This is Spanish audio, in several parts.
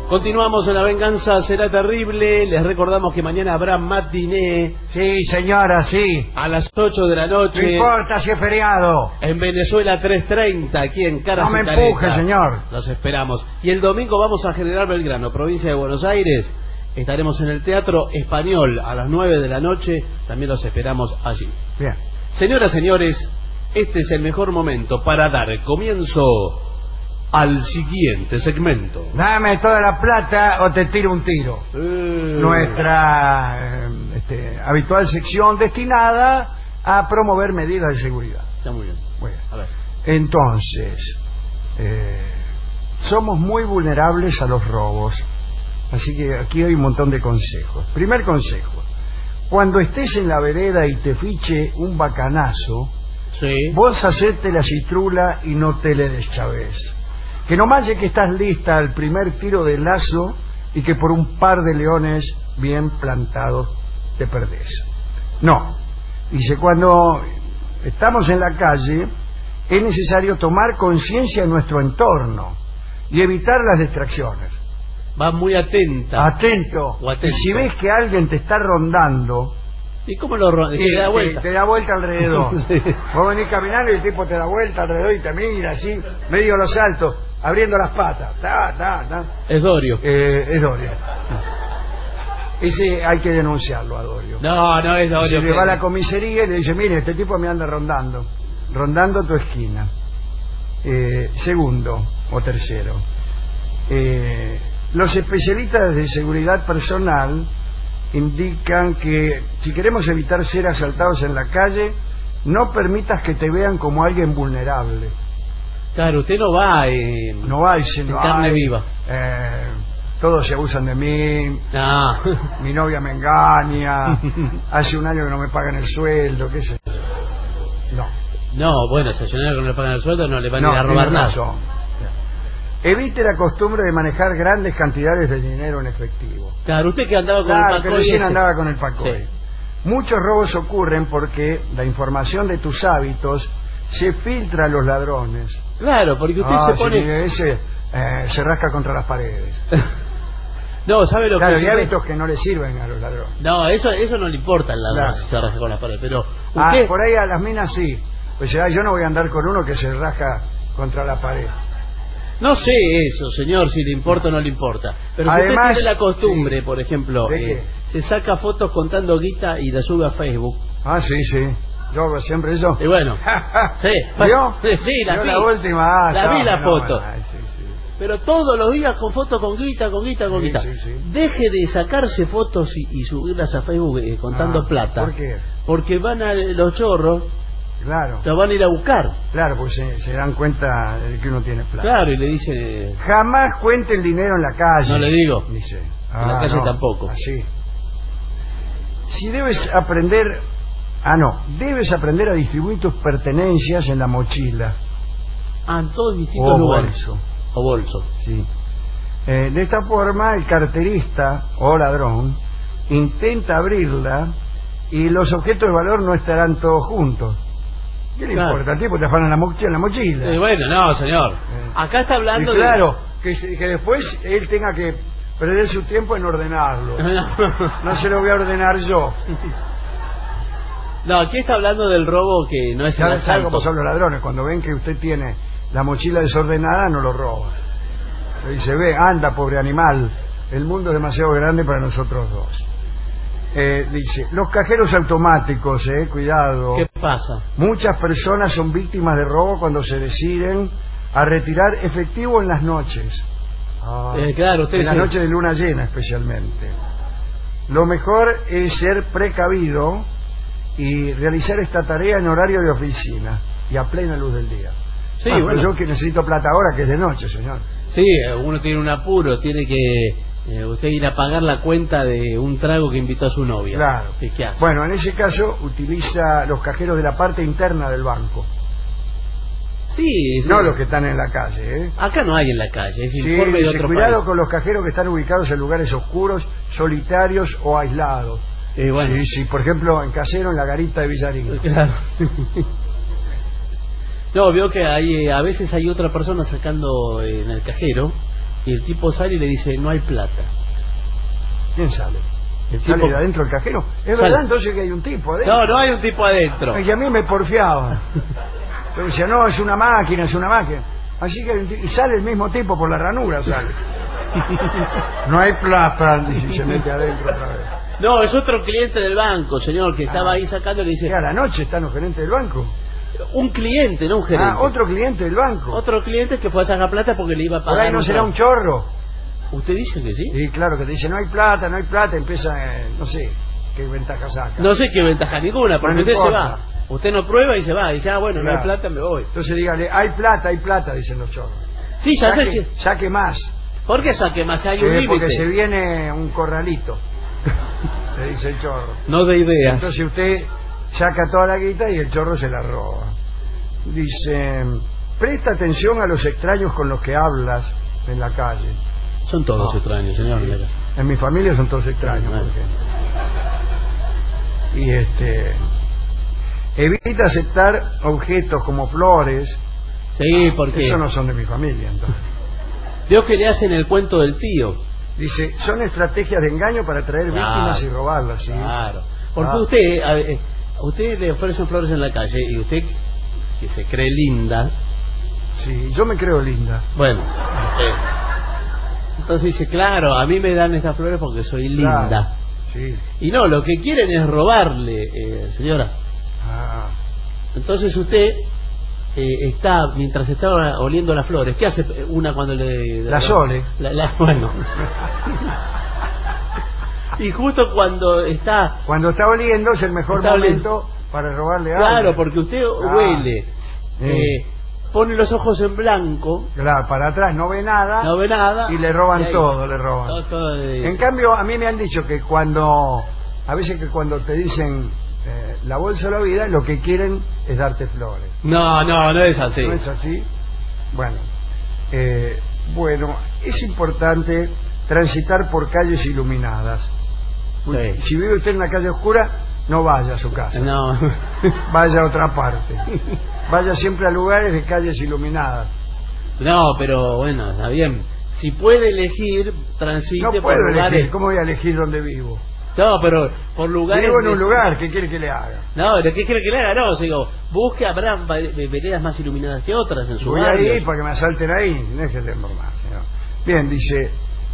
Continuamos en La Venganza Será Terrible. Les recordamos que mañana habrá matiné. Sí, señora, sí. A las 8 de la noche. No importa si es feriado. En Venezuela 3:30, aquí en Caras No y me Caretas. empuje, señor. Los esperamos. Y el domingo vamos a General Belgrano, provincia de Buenos Aires. Estaremos en el Teatro Español a las 9 de la noche. También los esperamos allí. Bien. Señoras, señores, este es el mejor momento para dar comienzo al siguiente segmento. Dame toda la plata o te tiro un tiro. Nuestra habitual sección destinada a promover medidas de seguridad. Está muy bien. Bueno, A ver. entonces, somos muy vulnerables a los robos. Así que aquí hay un montón de consejos. Primer consejo: cuando estés en la vereda y te fiche un bacanazo, Sí. vos hacete la citrula y no te le deschaves. Que no más que estás lista al primer tiro de lazo y que por un par de leones bien plantados te perdés. No. Dice, cuando estamos en la calle es necesario tomar conciencia de nuestro entorno y evitar las distracciones. Va muy atenta. Atento. O atento. Y si ves que alguien te está rondando, ¿Y cómo lo ronda? ¿Te da vuelta? te da vuelta alrededor. Sí. Vos venís caminando y el tipo te da vuelta alrededor y te mira así, medio los saltos, abriendo las patas. Es Dorio. Es Dorio. Ese hay que denunciarlo a Dorio. No, no es Dorio. Se le va a la comisaría y le dice, mire, este tipo me anda rondando tu esquina. Segundo o tercero, los especialistas de seguridad personal indican que si queremos evitar ser asaltados en la calle, no permitas que te vean como alguien vulnerable. Claro, usted no va No va diciendo, carne viva. Todos se abusan de mí, No. mi novia me engaña, hace un año que no me pagan el sueldo, qué sé yo. No. No, bueno, si a Lionel no le pagan el sueldo no le van a No, ir a robar tiene nada. razón. Evite la costumbre de manejar grandes cantidades de dinero en efectivo. Claro, usted que andaba con Claro, el que Pacoy recién ese. andaba con el Pacoy. Sí. Muchos robos ocurren porque la información de tus hábitos se filtra a los ladrones. Claro, porque usted se pone... Ese se rasca contra las paredes. No, ¿sabe lo Claro, que... y hábitos que no le sirven a los ladrones. No, eso no le importa al ladrón Claro. si se rasca con la pared, pero usted... Por ahí a las minas sí. Pues ya, yo no voy a andar con uno que se rasca contra la pared. No sé eso, señor, si le importa o no le importa. Pero si Además, usted tiene la costumbre, sí. por ejemplo, ¿De qué? se saca fotos contando guita y la sube a Facebook. Ah, sí, sí. Yo hago siempre eso. Y bueno, sí. ¿Vio? Sí, la Yo vi. la última. La vi la foto. Sí, sí. Pero todos los días con fotos con guita, con guita, con Sí, guita. sí, sí. Deje de sacarse fotos y subirlas a Facebook contando plata. ¿Por qué? Porque van a los chorros, Claro. lo van a ir a buscar. Claro, porque se dan cuenta de que uno tiene plata. Claro, y le dicen... Jamás cuente el dinero en la calle. No le digo. Dice. En la calle tampoco. Así. Si debes aprender... Debes aprender a distribuir tus pertenencias en la mochila. En todos distintos O lugares. bolso. O bolso. Sí. De esta forma, el carterista o ladrón intenta abrirla y los objetos de valor no estarán todos juntos. ¿Qué le Claro. importa? El tipo te afana la mochila. Bueno, no, señor. Acá está hablando Y claro, que después él tenga que perder su tiempo en ordenarlo. No se lo voy a ordenar yo. No, aquí está hablando del robo que no es el ¿Sabe asalto. cómo son los ladrones? Cuando ven que usted tiene la mochila desordenada, no lo roban. Le dice, ve, anda, pobre animal, el mundo es demasiado grande para nosotros dos. Dice, los cajeros automáticos, cuidado. ¿Qué pasa? Muchas personas son víctimas de robo cuando se deciden a retirar efectivo en las noches. Claro, usted en la noche de luna llena especialmente. Lo mejor es ser precavido y realizar esta tarea en horario de oficina y a plena luz del día. Sí, Pero bueno. yo que necesito plata ahora, que es de noche, señor. Sí, uno tiene un apuro, tiene que usted ir a pagar la cuenta de un trago que invitó a su novia. Claro. ¿Y qué hace? Bueno, en ese caso utiliza los cajeros de la parte interna del banco. Sí, sí. No los que están en la calle, Acá no hay en la calle, es Sí, informe de dice, otro cuidado país. con los cajeros que están ubicados en lugares oscuros, solitarios o aislados. Bueno. Sí, por ejemplo, en Casero, en la garita de Villarín. Claro. No, veo que hay, a veces hay otra persona sacando en el cajero y el tipo sale y le dice, no hay plata. ¿Quién sale? El ¿Sale tipo... de adentro el cajero? ¿Es Sale. verdad entonces que hay un tipo adentro? No, no hay un tipo adentro. Es que a mí me porfiaba. Yo decía, no, es una máquina, es una máquina. Así que hay un y sale el mismo tipo por la ranura, sale. No hay plata, dice, y se mete adentro otra vez. No, es otro cliente del banco, señor, que estaba ahí sacando y le dice... ¿Y a la noche están los gerentes del banco? Un cliente, no un gerente. Ah, otro cliente del banco. Otro cliente que fue a sacar plata porque le iba a pagar. ¿Por ahí no será un chorro? ¿Usted dice que sí? Sí, claro, que te dice, no hay plata, empieza, no sé, qué ventaja saca. No sé qué ventaja ninguna, porque No usted se importa. va. Usted no prueba y se va. Y dice, bueno, Claro. no hay plata, me voy. Entonces dígale, hay plata, dicen los chorros. Sí, ya sé. Saque, saque más. ¿Por qué saque más? Hay un Porque límite. se viene un corralito, le dice el chorro. No de ideas. Entonces usted saca toda la guita y el chorro se la roba. Dice, presta atención a los extraños con los que hablas en la calle. Son todos No. extraños, señor. Sí. En mi familia son todos extraños, Bueno. por ejemplo. Y evita aceptar objetos como flores. Sí, porque Eso no son de mi familia, entonces. veo que le hacen el cuento del tío. Dice, son estrategias de engaño para atraer Claro. víctimas y robarlas, ¿sí? Claro. Porque Ah. usted le ofrecen flores en la calle y usted, que se cree linda, Sí, yo me creo linda. bueno, entonces dice, claro, a mí me dan estas flores porque soy linda. Claro, sí. Y no, lo que quieren es robarle, señora. Ah, Entonces usted mientras estaba oliendo las flores, ¿qué hace una cuando le... Las ole. Bueno. Y justo cuando está... cuando está oliendo es el mejor Está momento para robarle algo. Claro, porque usted huele, pone los ojos en blanco, Claro, para atrás no ve nada, no ve nada... y le roban y ahí- todo, le roban. todo En cambio, a mí me han dicho que a veces que cuando te dicen la bolsa de la vida, lo que quieren es darte flores. No es así. ¿No es así? Bueno, es importante transitar por calles iluminadas. Sí. Si vive usted en una calle oscura, no vaya a su casa. No. Vaya a otra parte. Vaya siempre a lugares de calles iluminadas. No, pero bueno, está bien. Si puede elegir, transite No por puedo lugares... elegir. ¿Cómo voy a elegir dónde vivo? No, pero por lugares... Vivo en un de- lugar. ¿Qué quiere que le haga? No, pero ¿qué quiere que le haga? No, digo, busque, habrá veredas más iluminadas que otras en su Voy barrio. ahí para que me asalten ahí. Déjese normal, señor. Bien, dice...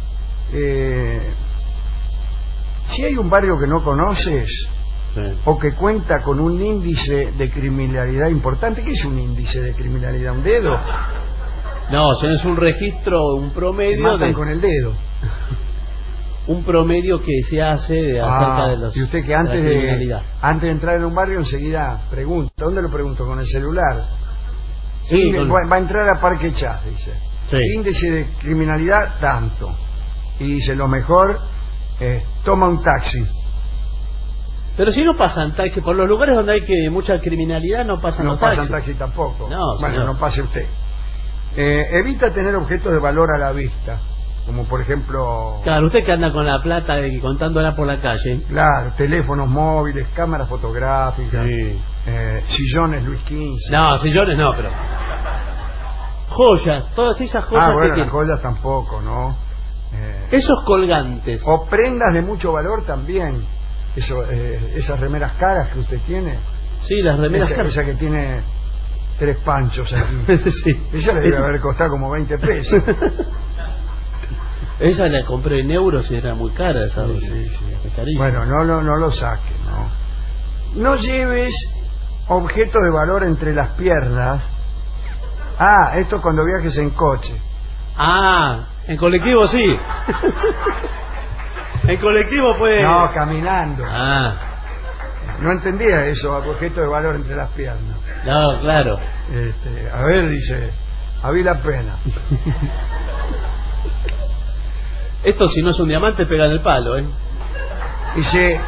si hay un barrio que no conoces Sí. o que cuenta con un índice de criminalidad importante, ¿qué es un índice de criminalidad? ¿Un dedo? No, es un registro, un Te promedio matan de... con el dedo. Un promedio que se hace acerca de los... y usted que de la antes criminalidad. de entrar en un barrio enseguida pregunta. ¿Dónde lo pregunto? ¿Con el celular? Sí, con- Va a entrar a Parque Chas, dice. Sí. Índice de criminalidad, tanto. Y dice, lo mejor, toma un taxi. Pero si no pasan taxis, por los lugares donde hay mucha criminalidad no pasan No los pasan taxis. taxi tampoco. No, bueno, señor. no pase usted. Evita tener objetos de valor a la vista, como por ejemplo, Claro, usted que anda con la plata y contándola por la calle. claro, teléfonos móviles, cámaras fotográficas, Sí. sillones Luis XV. No, sillones no, pero... Joyas, todas esas cosas que Bueno, las tienen. joyas tampoco, ¿no? Esos colgantes. O prendas de mucho valor también. Esas remeras caras que usted tiene. Sí, las remeras caras. Esa que tiene 3 panchos aquí. Sí. Ella le debe Esa- haber costado como 20 pesos. Esa la compré en euros y era muy cara esa. Sí. Es carísima. Bueno, no lo saque, ¿no? No lleves objetos de valor entre las piernas. Esto cuando viajes en coche. En colectivo sí. En colectivo puede... No, caminando. No, No entendía eso, objetos de valor entre las piernas. claro. A ver, dice, había la pena. Esto si no es un diamante pega en el palo, ¿eh? Dice,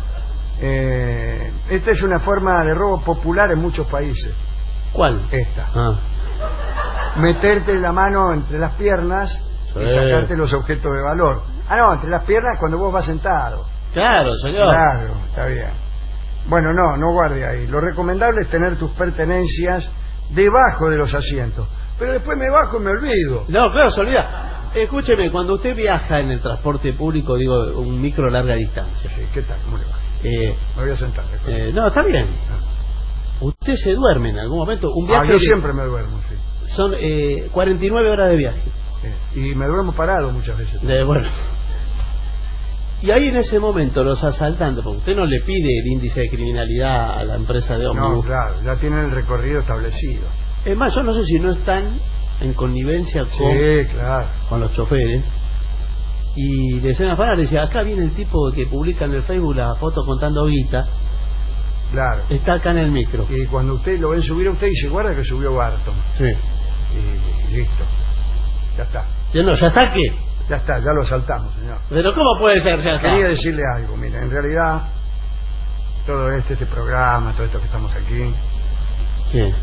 esta es una forma de robo popular en muchos países. ¿Cuál? Esta. Ah. Meterte la mano entre las piernas y Sí. sacarte los objetos de valor. No, entre las piernas cuando vos vas sentado. Claro, señor. Claro, está bien. Bueno, no guarde ahí. Lo recomendable es tener tus pertenencias debajo de los asientos. Pero después me bajo y me olvido. No, claro, se olvida. Escúcheme, cuando usted viaja en el transporte público, digo, un micro larga distancia. Sí, ¿qué tal? ¿Cómo le va? Me voy a sentar. No, está bien. ¿Usted se duerme en algún momento? Un viaje yo siempre me duermo, sí. Son 49 horas de viaje. Y me duermo parado muchas veces. Bueno. Y ahí en ese momento los asaltantes, porque usted no le pide el índice de criminalidad a la empresa de ómnibus. No, claro, ya tienen el recorrido establecido. Es más, yo no sé si no están en connivencia con los choferes. Y le decían a parar, le decía, acá viene el tipo que publica en el Facebook la foto contando guita. Claro. Está acá en el micro. Y cuando usted lo ven subir a usted, dice, guarda que subió Barton. Sí. Y listo. Ya está. ¿Ya está qué? Ya está, ya lo saltamos, señor. Pero ¿cómo puede ser? Quería decirle algo, mire, en realidad, todo este programa, todo esto que estamos aquí... ¿Qué?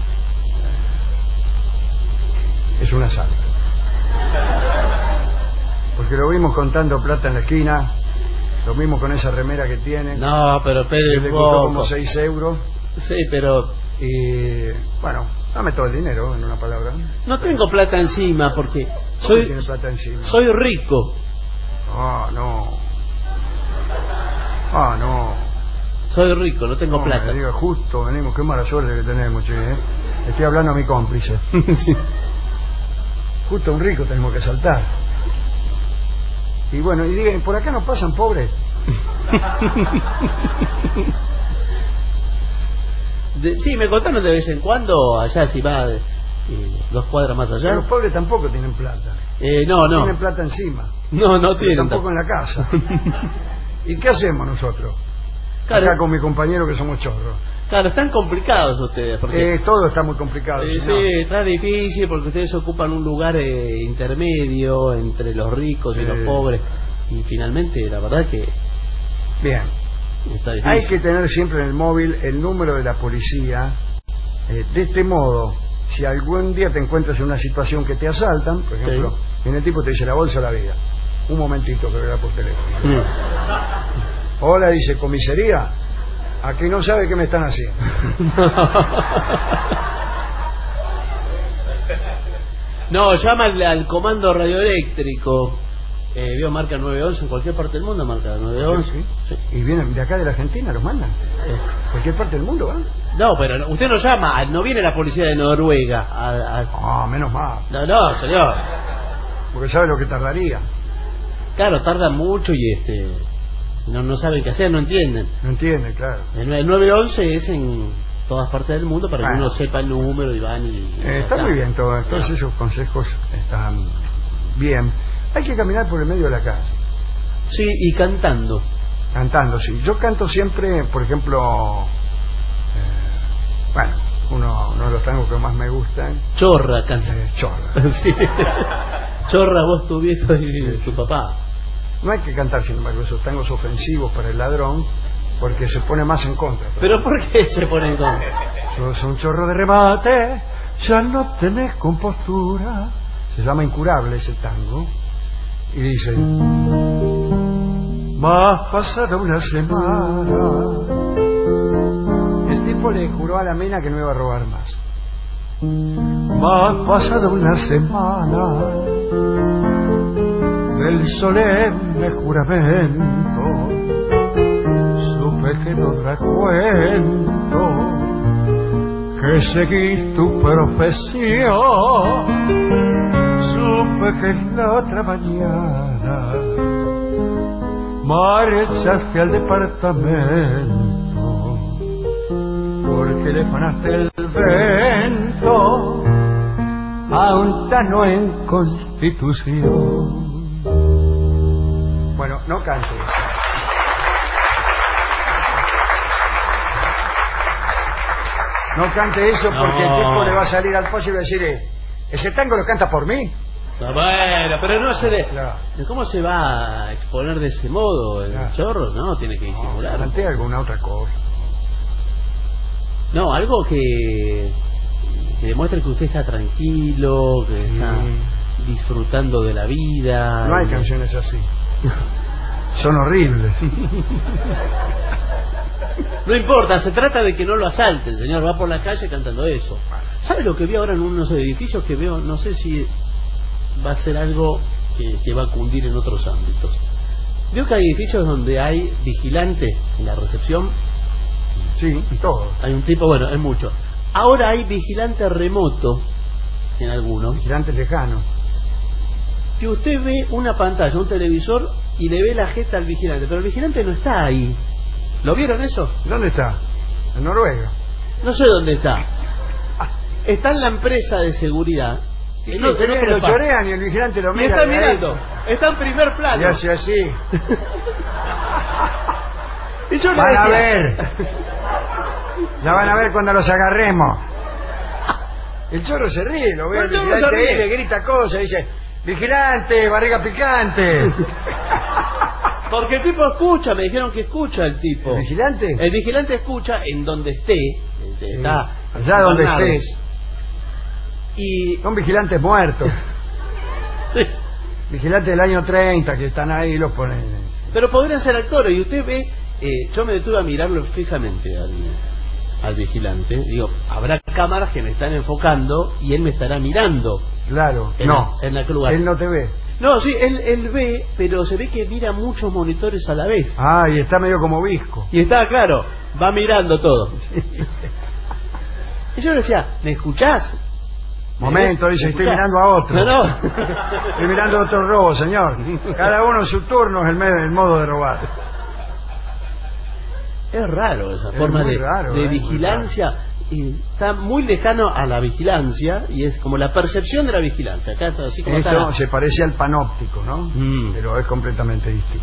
Es un asalto. Porque lo vimos contando plata en la esquina, lo mismo con esa remera que tiene. No, pero espere le costó como 6 euros. Sí, pero... Y bueno, dame todo el dinero, en una palabra. No tengo plata encima porque tiene plata encima? Soy rico. No. Soy rico, no tengo plata. Me diga, justo venimos, qué mala suerte que tenemos, che, ¿eh? Estoy hablando a mi cómplice. Sí. Justo un rico tenemos que saltar. Y bueno, y digan, ¿por acá no pasan pobres? Sí, me contaron de vez en cuando, allá si va 2 cuadras más allá. Pero los pobres tampoco tienen plata. No. Tienen plata encima. No tienen. Tampoco en la casa. ¿Y qué hacemos nosotros? Claro. Acá con mi compañero que somos chorros. Claro, están complicados ustedes. Porque... todo está muy complicado. Sí, está difícil porque ustedes ocupan un lugar intermedio entre los ricos y los pobres. Y finalmente, la verdad que... Bien. Está difícil. Hay que tener siempre en el móvil el número de la policía. De este modo, si algún día te encuentras en una situación que te asaltan, por ejemplo, en el tipo te dice la bolsa de la vida. Un momentito que verá por teléfono. Hola, dice, comisaría. Aquí no sabe qué me están haciendo. No, llama al comando radioeléctrico. Vio marca 911 en cualquier parte del mundo, marca 911. Sí. Y vienen de acá de la Argentina, los mandan. Cualquier parte del mundo, ¿eh? No, pero usted no llama, no viene la policía de Noruega. Menos mal. No, señor. Porque sabe lo que tardaría. Claro, tarda mucho y no saben qué hacer, no entienden. No entienden, claro. El 911 es en todas partes del mundo para que uno sepa el número y van y... Está muy bien todo. Todos esos consejos están bien. Hay que caminar por el medio de la calle. Sí, y cantando. Cantando, sí. Yo canto siempre, por ejemplo... uno de los tangos que más me gustan... Chorra, canta. Chorra. Sí. Chorra, vos, tu viejo y tu papá. No hay que cantar, sin embargo, esos tangos ofensivos para el ladrón, porque se pone más en contra. ¿Pero por qué se pone en contra? Sos un chorro de remate, ya no tenés compostura. Se llama Incurable ese tango. Y dice: más pasada una semana. El tipo le juró a la mina que no iba a robar más. Más pasada una semana del solemne juramento, supe que no da cuento, que seguís tu profesión, supe que la otra mañana marchaste al departamento, porque le fanaste el vento a un tano en Constitución. Bueno, no cantes. No cante eso porque el tipo le va a salir al pollo y va a decir: ¿ese tango lo canta por mí? No, bueno, pero no se Claro. ¿Cómo se va a exponer de ese modo el chorro? No, tiene que disimular. Cante alguna otra cosa. No, algo que demuestre que usted está tranquilo, que está disfrutando de la vida. No hay canciones así. Son horribles. No importa, se trata de que no lo asalten, señor. Va por la calle cantando eso. ¿Sabe lo que vi ahora en unos edificios que veo? No sé si va a ser algo que va a cundir en otros ámbitos. Veo que hay edificios donde hay vigilante en la recepción. Sí, todo. Hay un tipo, bueno, es mucho. Ahora hay vigilante remoto en algunos. Vigilante lejano. Que usted ve una pantalla, un televisor, y le ve la jeta al vigilante, pero el vigilante no está ahí. ¿Lo vieron eso? ¿Dónde está? En Noruega. No sé dónde está. Está en la empresa de seguridad. Y no, lo chorean y el vigilante lo mira. Y está mirando. Está en primer plano. Y hace así. Y yo van a ver. Ya van a ver cuando los agarremos. El chorro se ríe, lo ve el vigilante ahí, le grita cosas, dice: vigilante, barriga picante. Porque el tipo escucha, me dijeron que escucha el tipo. ¿El vigilante? El vigilante escucha en donde esté. Está allá donde estés. Y son vigilantes muertos. Sí. Vigilantes del año 30 que están ahí y los ponen. Pero podrían ser actores. Y usted ve, yo me detuve a mirarlo fijamente al vigilante. Digo, habrá cámaras que me están enfocando y él me estará mirando. Claro, en aquel lugar. Él no te ve. No, sí, él ve, pero se ve que mira muchos monitores a la vez. Ah, y está medio como visco. Y está, claro, va mirando todo. Sí. Y yo le decía, ¿me escuchás? Momento, dice, estoy mirando a otro. No. Estoy mirando a otro robo, señor. Cada uno en su turno es el modo de robar. Es raro esa forma de vigilancia. Y está muy lejano a la vigilancia y es como la percepción de la vigilancia. Acá está así como eso se parece al panóptico, ¿no? Pero es completamente distinto.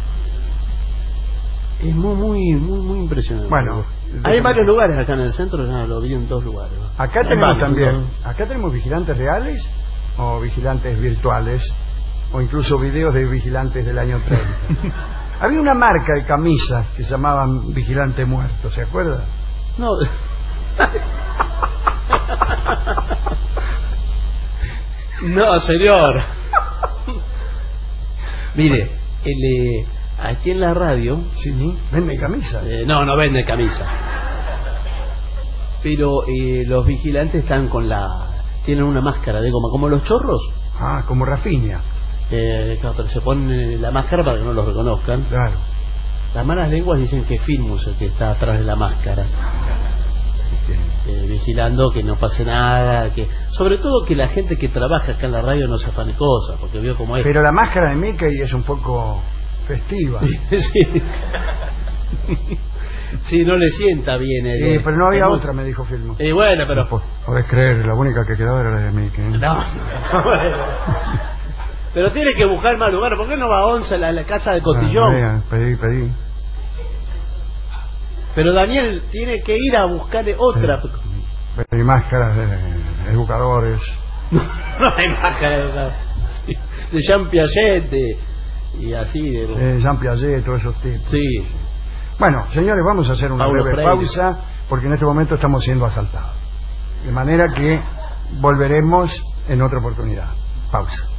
Es muy impresionante. Bueno, hay varios lugares acá en el centro, ya lo vi en 2 lugares. Acá tenemos también, acá tenemos vigilantes reales o vigilantes virtuales o incluso videos de vigilantes del año 30. Había una marca de camisas que se llamaban Vigilante Muerto, ¿se acuerda? No. No, señor. Mire, aquí en la radio... Sí, ¿vende camisa? No vende camisa. Pero los vigilantes están tienen una máscara de goma, como los chorros. Ah, como Rafinha. Claro, pero se ponen la máscara para que no los reconozcan. Claro. Las malas lenguas dicen que Filmus es el que está atrás de la máscara. Vigilando que no pase nada, que sobre todo que la gente que trabaja acá en la radio no se afane cosas, porque veo como es. Pero la máscara de Mickey es un poco festiva. Sí. Sí, no le sienta bien. Pero no había otra, me dijo Filmo. Bueno, pero... No podés creer, la única que quedaba era la de Mickey. No. Pero tiene que buscar más lugar. ¿Por qué no va a 11 a la casa de Cotillón? Pedí. Pero Daniel tiene que ir a buscar otra. Hay máscaras de educadores. No hay máscaras de Jean Piaget y así de Jean Piaget, todos esos tipos. Sí. Bueno, señores, vamos a hacer una breve pausa porque en este momento estamos siendo asaltados. De manera que volveremos en otra oportunidad. Pausa.